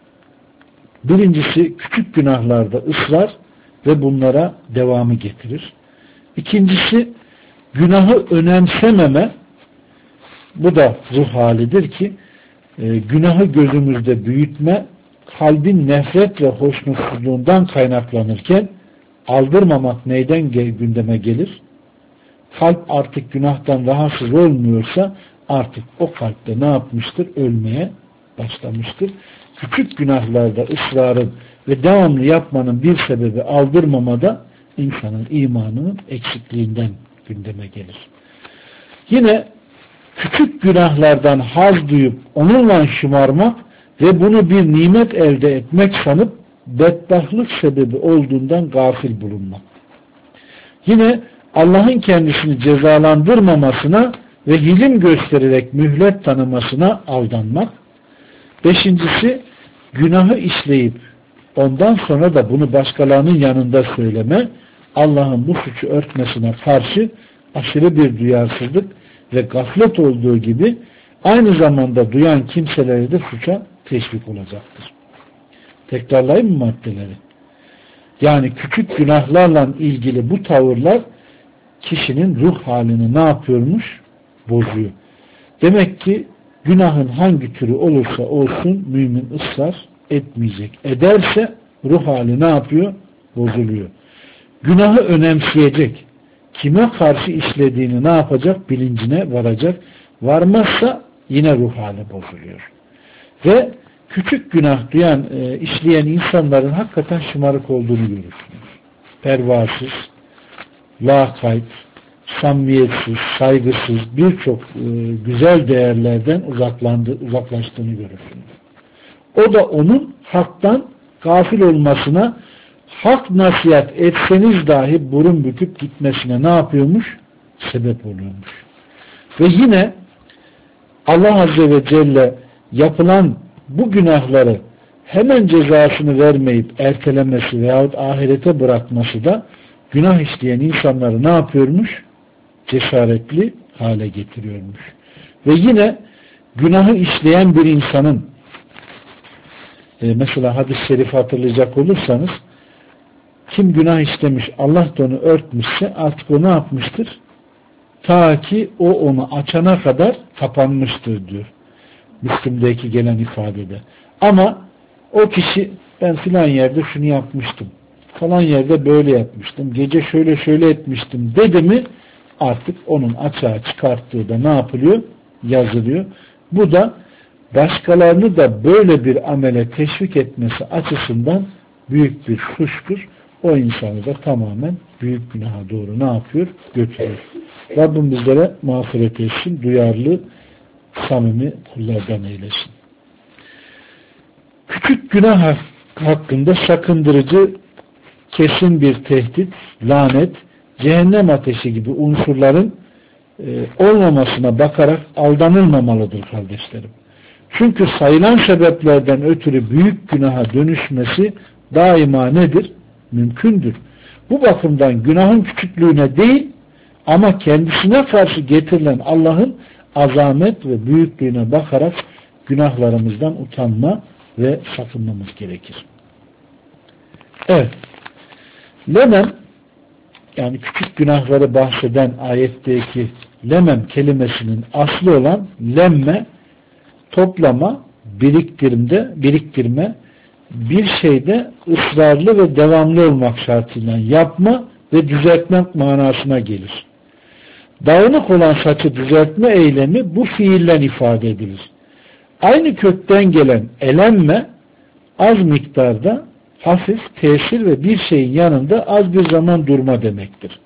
birincisi küçük günahlarda ısrar ve bunlara devamı getirir. İkincisi günahı önemsememe, bu da ruh halidir ki günahı gözümüzde büyütme, kalbin nefret ve hoşnutsuzluğundan kaynaklanırken aldırmamak neyden gündeme gelir? Kalp artık günahtan rahatsız olmuyorsa artık o kalpte ne yapmıştır? Ölmeye başlamıştır. Küçük günahlarda ısrarın ve devamlı yapmanın bir sebebi aldırmamada insanın imanının eksikliğinden gündeme gelir. Yine küçük günahlardan haz duyup onunla şımarmak ve bunu bir nimet elde etmek sanıp bedbahtlık sebebi olduğundan gafil bulunmak. Yine Allah'ın kendisini cezalandırmamasına ve hilim göstererek mühlet tanımasına aldanmak. Beşincisi, günahı işleyip ondan sonra da bunu başkalarının yanında söyleme, Allah'ın bu suçu örtmesine karşı aşırı bir duyarsızlık ve gaflet olduğu gibi aynı zamanda duyan kimseleri de suça teşvik olacaktır. Tekrarlayayım mı maddeleri? Yani küçük günahlarla ilgili bu tavırlar kişinin ruh halini ne yapıyormuş? Bozuyor. Demek ki günahın hangi türü olursa olsun mümin ısrar etmeyecek. Ederse ruh hali ne yapıyor? Bozuluyor. Günahı önemseyecek. Kime karşı işlediğini ne yapacak? Bilincine varacak. Varmazsa yine ruh hali bozuluyor. Ve küçük günah duyan, işleyen insanların hakikaten şımarık olduğunu görürsünüz. Pervasız, lakayt, samimiyetsiz, saygısız, birçok güzel değerlerden uzaklaştığını görürsünüz. O da onun haktan gafil olmasına, hak nasihat etseniz dahi burun büküp gitmesine ne yapıyormuş? Sebep oluyormuş. Ve yine Allah Azze ve Celle yapılan bu günahları hemen cezasını vermeyip ertelemesi veyahut ahirete bırakması da günah işleyen insanları ne yapıyormuş? Cesaretli hale getiriyormuş. Ve yine günahı işleyen bir insanın mesela hadis-i şerifi hatırlayacak olursanız kim günah işlemiş Allah da onu örtmüşse artık o ne yapmıştır? Ta ki o onu açana kadar kapanmıştır diyor. Müslüm'deki gelen ifadede. Ama o kişi ben filan yerde şunu yapmıştım. Falan yerde böyle yapmıştım. Gece şöyle şöyle etmiştim dedi mi artık onun açığa çıkarttığı da ne yapılıyor? Yazılıyor. Bu da başkalarını da böyle bir amele teşvik etmesi açısından büyük bir suçtur. O insanı da tamamen büyük günaha doğru ne yapıyor? Götürüyor. Rabbim bizlere mağfiret etsin, duyarlı, samimi kullardan eylesin. Küçük günah hakkında sakındırıcı kesin bir tehdit, lanet, cehennem ateşi gibi unsurların olmamasına bakarak aldanılmamalıdır kardeşlerim. Çünkü sayılan sebeplerden ötürü büyük günaha dönüşmesi daima nedir? Mümkündür. Bu bakımdan günahın küçüklüğüne değil ama kendisine karşı getirilen Allah'ın azamet ve büyüklüğüne bakarak günahlarımızdan utanma ve sakınmamız gerekir. Evet. Lemem yani küçük günahları bahseden ayetteki lemem kelimesinin aslı olan lemme toplama, biriktirme, bir şeyde ısrarlı ve devamlı olmak şartıyla yapma ve düzeltmek manasına gelir. Dağınık olan saçı düzeltme eylemi bu fiille ifade edilir. Aynı kökten gelen elenme az miktarda hafif tesir ve bir şeyin yanında az bir zaman durma demektir.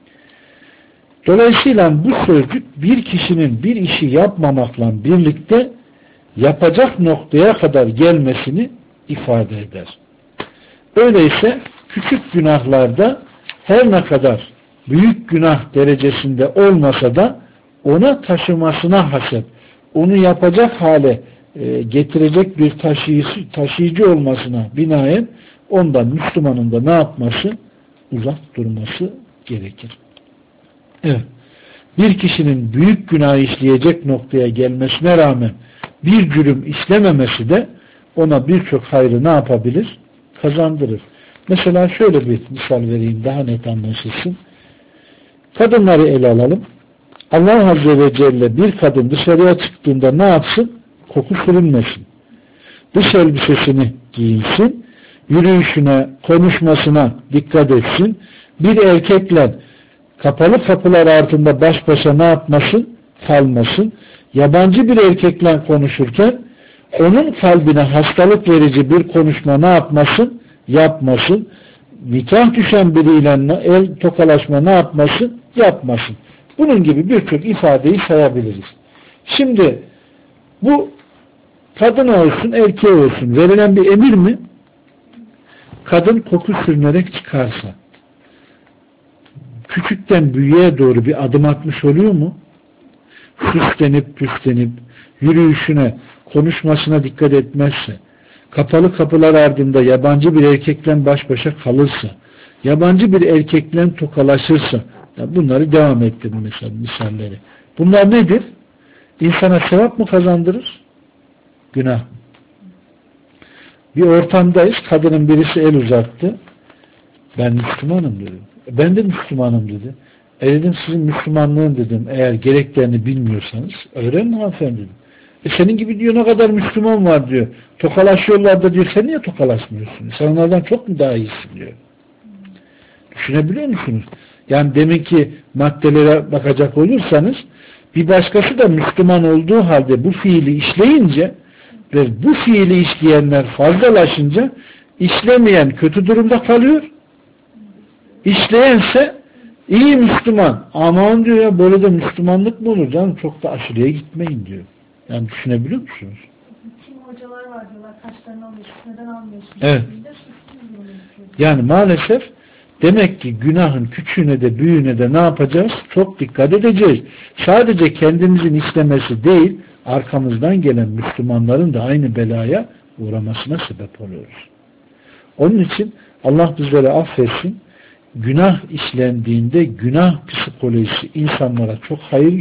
Dolayısıyla bu sözcük bir kişinin bir işi yapmamakla birlikte yapacak noktaya kadar gelmesini ifade eder. Öyleyse küçük günahlarda her ne kadar büyük günah derecesinde olmasa da ona taşımasına hasep, onu yapacak hale getirecek bir taşıyıcı olmasına binaen ondan Müslümanın da ne yapması? Uzak durması gerekir. Evet. Bir kişinin büyük günah işleyecek noktaya gelmesine rağmen bir cürüm işlememesi de ona birçok hayrı ne yapabilir? Kazandırır. Mesela şöyle bir misal vereyim daha net anlaşılsın. Kadınları ele alalım. Allah Azze ve Celle bir kadın dışarıya çıktığında ne yapsın? Koku sürünmesin. Dış elbisesini giyinsin. Yürüyüşüne, konuşmasına dikkat etsin. Bir erkekle kapalı kapılar altında baş başa ne yapmasın? Kalmasın. Yabancı bir erkekle konuşurken onun kalbine hastalık verici bir konuşma ne yapmasın? Yapmasın. Nikah düşen biriyle el tokalaşma ne yapmasın? Yapmasın. Bunun gibi birçok ifadeyi sayabiliriz. Şimdi bu kadın olsun erkeğe olsun verilen bir emir mi? Kadın koku sürünerek çıkarsa küçükten büyüğe doğru bir adım atmış oluyor mu? süslenip püslenip yürüyüşüne, konuşmasına dikkat etmezse, kapalı kapılar ardında yabancı bir erkekle baş başa kalırsa, yabancı bir erkekle tokalaşırsa, ya bunları devam ettirin mesela misalleri. Bunlar nedir? İnsana sevap mı kazandırır? Günah. Bir ortamdayız, kadının birisi el uzattı. Ben Müslümanım dedim. Ben de Müslümanım dedi. Dedim sizin Müslümanlığın dedim. Eğer gereklerini bilmiyorsanız öğrenin hanımefendi dedim. Senin gibi diyor ne kadar Müslüman var diyor. Tokalaşıyorlar da diyor sen niye tokalaşmıyorsun? Sen onlardan çok mu daha iyisin diyor. Düşünebiliyor musunuz? Yani demek ki maddelere bakacak olursanız bir başkası da Müslüman olduğu halde bu fiili işleyince ve bu fiili işleyenler fazlalaşınca işlemeyen kötü durumda kalıyor. İşleyense iyi Müslüman. Aman diyor ya böyle de Müslümanlık mı olur canım? Çok da aşırıya gitmeyin diyor. Yani düşünebiliyor musunuz? Kim hocalar var diyorlar. Kaçlarını alıyorsun. Neden almıyorsun? Evet. Yani maalesef demek ki günahın küçüğüne de büyüğüne de ne yapacağız? Çok dikkat edeceğiz. Sadece kendimizin istemesi değil, arkamızdan gelen Müslümanların da aynı belaya uğramasına sebep oluyoruz. Onun için Allah bizlere affetsin. Günah işlendiğinde günah psikolojisi insanlara çok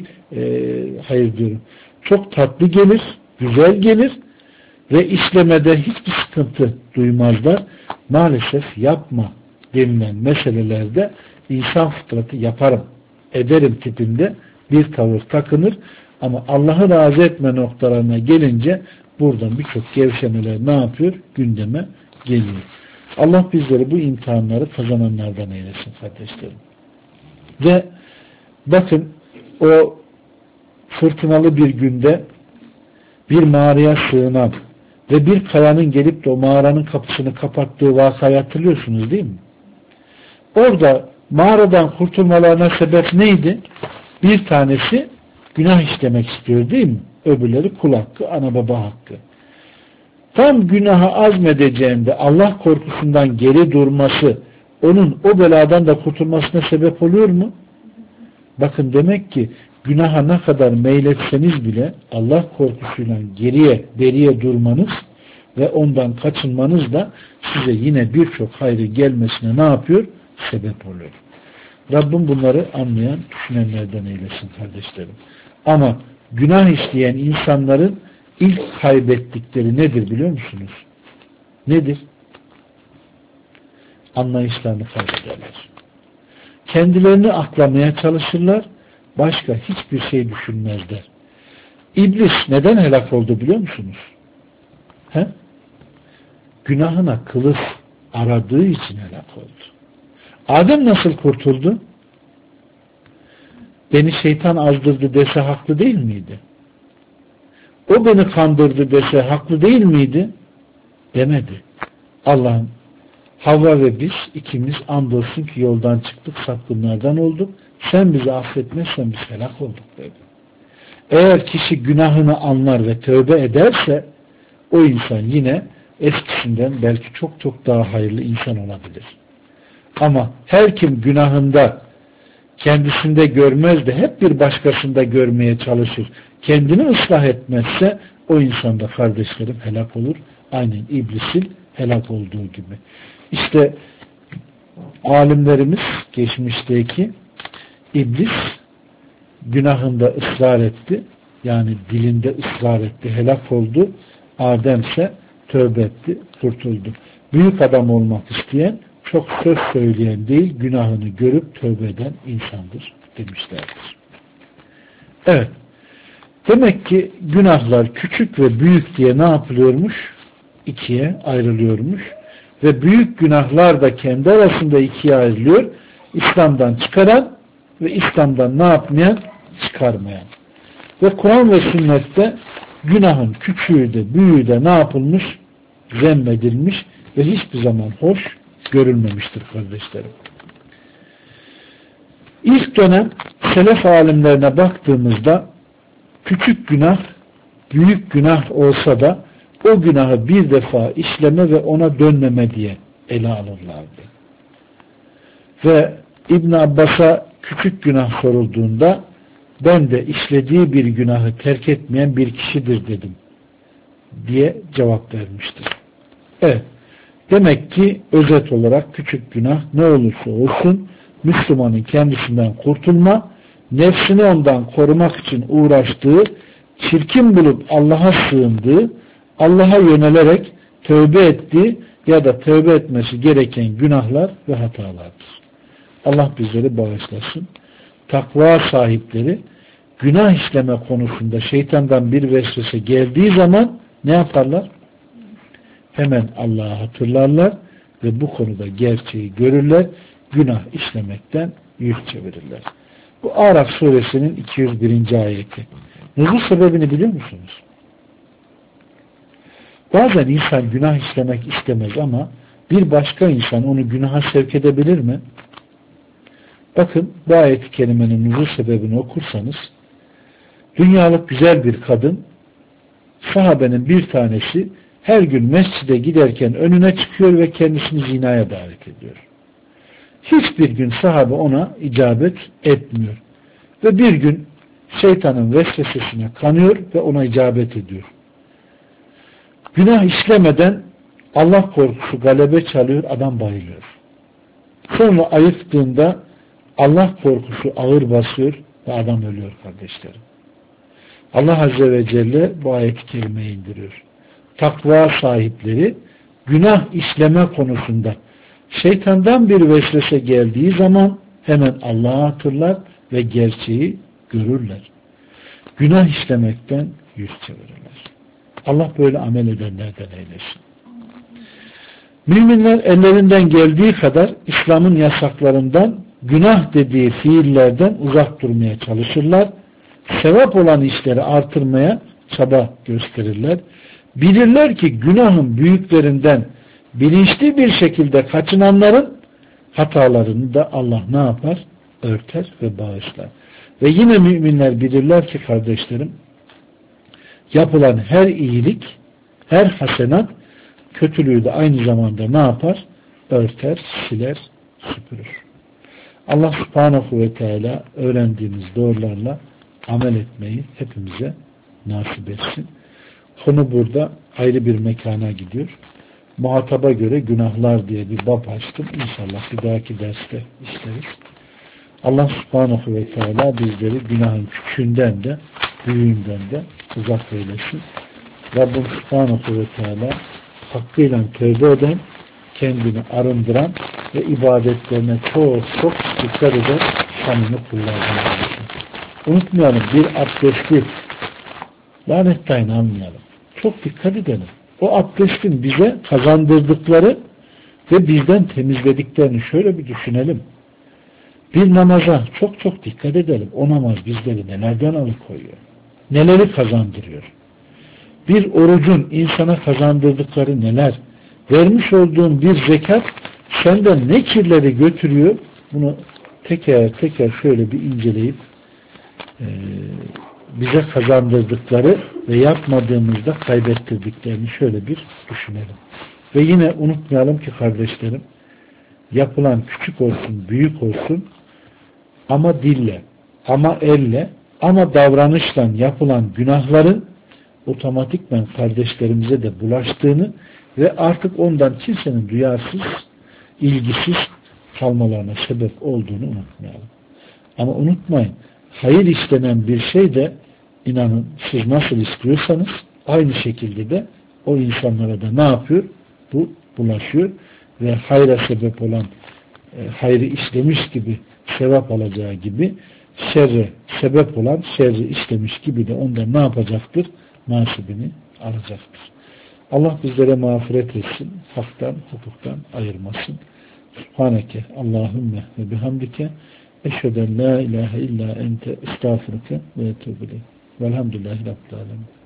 hayır diyorum. Çok tatlı gelir, güzel gelir ve işlemede hiçbir sıkıntı duymazlar. Maalesef yapma denilen meselelerde insan fıtratı yaparım, ederim tipinde bir tavır takınır. Ama Allah'ı razı etme noktalarına gelince buradan birçok gevşemeler ne yapıyor? Gündeme geliyor. Allah bizleri bu imtihanları kazananlardan eylesin kardeşlerim. Ve bakın o fırtınalı bir günde bir mağaraya sığınan ve bir kayanın gelip de o mağaranın kapısını kapattığı vakayı hatırlıyorsunuz değil mi? Orada mağaradan kurtulmalarına sebep neydi? Bir tanesi günah işlemek istiyor değil mi? Öbürleri kul hakkı, ana baba hakkı. Tam günaha azmedeceğinde Allah korkusundan geri durması onun o beladan da kurtulmasına sebep oluyor mu? Bakın demek ki günaha ne kadar meyletseniz bile Allah korkusuyla beriye durmanız ve ondan kaçınmanız da size yine birçok hayrı gelmesine ne yapıyor? Sebep oluyor. Rabbim bunları anlayan, düşünenlerden eylesin kardeşlerim. Ama günah işleyen insanların ilk kaybettikleri nedir biliyor musunuz? Nedir? Anlayışlarını kaybederler. Kendilerini aklamaya çalışırlar, başka hiçbir şey düşünmezler. İblis neden helak oldu biliyor musunuz? He? Günahına kılıf aradığı için helak oldu. Adem nasıl kurtuldu? Beni şeytan azdırdı dese haklı değil miydi? O beni kandırdı dese haklı değil miydi? Demedi. Allah'ım Havva ve biz ikimiz andolsun ki yoldan çıktık, sapkınlardan olduk. Sen bizi affetmezsen biz helak olduk dedi. Eğer kişi günahını anlar ve tövbe ederse o insan yine eskisinden belki çok çok daha hayırlı insan olabilir. Ama her kim günahında kendisinde görmez de hep bir başkasında görmeye çalışır, kendini ıslah etmezse o insan da kardeşlerim helak olur. Aynen iblisin helak olduğu gibi. İşte alimlerimiz geçmişteki iblis günahında ısrar etti. Yani dilinde ısrar etti. Helak oldu. Adem ise tövbe etti. Kurtuldu. Büyük adam olmak isteyen çok söz söyleyen değil, günahını görüp tövbe eden insandır demişlerdir. Evet. Demek ki günahlar küçük ve büyük diye ne yapılıyormuş? İkiye ayrılıyormuş. Ve büyük günahlar da kendi arasında ikiye ayrılıyor. İslam'dan çıkaran ve İslam'dan ne yapmayan? Çıkarmayan. Ve Kur'an ve sünnette günahın küçüğü de büyüğü de ne yapılmış? Zemmedilmiş ve hiçbir zaman hoş görülmemiştir kardeşlerim. İlk dönem selef alimlerine baktığımızda küçük günah, büyük günah olsa da o günahı bir defa işleme ve ona dönmeme diye ele alırlardı. Ve İbn Abbas'a küçük günah sorulduğunda ben de işlediği bir günahı terk etmeyen bir kişidir dedim diye cevap vermiştir. Evet. Demek ki özet olarak küçük günah ne olursa olsun Müslümanın kendisinden kurtulma, nefsini ondan korumak için uğraştığı, çirkin bulup Allah'a sığındığı, Allah'a yönelerek tövbe ettiği ya da tövbe etmesi gereken günahlar ve hatalardır. Allah bizleri bağışlasın. Takva sahipleri günah işleme konusunda şeytandan bir vesvese geldiği zaman ne yaparlar? Hemen Allah'ı hatırlarlar ve bu konuda gerçeği görürler. Günah işlemekten yüz çevirirler. Bu Araf suresinin 201. ayeti. Nuzul sebebini biliyor musunuz? Bazen insan günah işlemek istemez ama bir başka insan onu günaha sevk edebilir mi? Bakın bu ayet-i kerimenin nuzul sebebini okursanız dünyalık güzel bir kadın sahabenin bir tanesi her gün mescide giderken önüne çıkıyor ve kendisini zinaya davet ediyor. Hiçbir gün sahabe ona icabet etmiyor. Ve bir gün şeytanın vesvesesine kanıyor ve ona icabet ediyor. Günah işlemeden Allah korkusu galebe çalıyor, adam bayılıyor. Sonra ayıktığında Allah korkusu ağır basıyor ve adam ölüyor kardeşlerim. Allah Azze ve Celle bu ayet-i kerimeyi indiriyor. Takva sahipleri günah işleme konusunda şeytandan bir vesvese geldiği zaman hemen Allah'ı hatırlar ve gerçeği görürler. Günah işlemekten yüz çevirirler. Allah böyle amel edenlerden eylesin. Müminler ellerinden geldiği kadar İslam'ın yasaklarından, günah dediği fiillerden uzak durmaya çalışırlar. Sevap olan işleri artırmaya çaba gösterirler. Bilirler ki günahın büyüklerinden bilinçli bir şekilde kaçınanların hatalarını da Allah ne yapar? Örter ve bağışlar. Ve yine müminler bilirler ki kardeşlerim, yapılan her iyilik, her hasenat kötülüğü de aynı zamanda ne yapar? Örter, siler, süpürür. Allah subhanahu ve teala öğrendiğimiz doğrularla amel etmeyi hepimize nasip etsin. Konu burada ayrı bir mekana gidiyor. Muhataba göre günahlar diye bir bab açtım. İnşallah bir dahaki derste işleriz. Allah subhanahu ve teala bizleri günahın küçüğünden de büyüğünden de uzak eylesin. Rabbim subhanahu ve teala hakkıyla tövbe eden, kendini arındıran ve ibadetlerine çok dikkat eden samimi kullardan eylesin. Unutmayalım, bir abdesti lanetten almayalım. Çok dikkat edelim. O abdestin bize kazandırdıkları ve bizden temizlediklerini şöyle bir düşünelim. Bir namaza çok dikkat edelim. O namaz bizleri nelerden alıkoyuyor? Neleri kazandırıyor? Bir orucun insana kazandırdıkları neler? Vermiş olduğun bir zekat senden ne kirleri götürüyor? Bunu teker şöyle bir inceleyip bize kazandırdıkları ve yapmadığımızda kaybettirdiklerini şöyle bir düşünelim. Ve yine unutmayalım ki kardeşlerim, yapılan küçük olsun, büyük olsun ama dille, ama elle, ama davranışla yapılan günahların otomatikman kardeşlerimize de bulaştığını ve artık ondan kimsenin duyarsız, ilgisiz kalmalarına sebep olduğunu unutmayalım. Ama unutmayın, hayır işlenen bir şey de inanın siz nasıl istiyorsanız aynı şekilde de o insanlara da ne yapıyor? Bu bulaşıyor ve hayra sebep olan hayrı işlemiş gibi sevap alacağı gibi şerre sebep olan şerri işlemiş gibi de ondan ne yapacaktır? Nasibini alacaktır. Allah bizlere mağfiret etsin. Haktan, hukuktan ayırmasın. Subhaneke Allahümme ve bihamdike eşheden la ilahe illa ente estağfurke ve etûbü ileyk. Velhamdülillahi Rabbil alemin.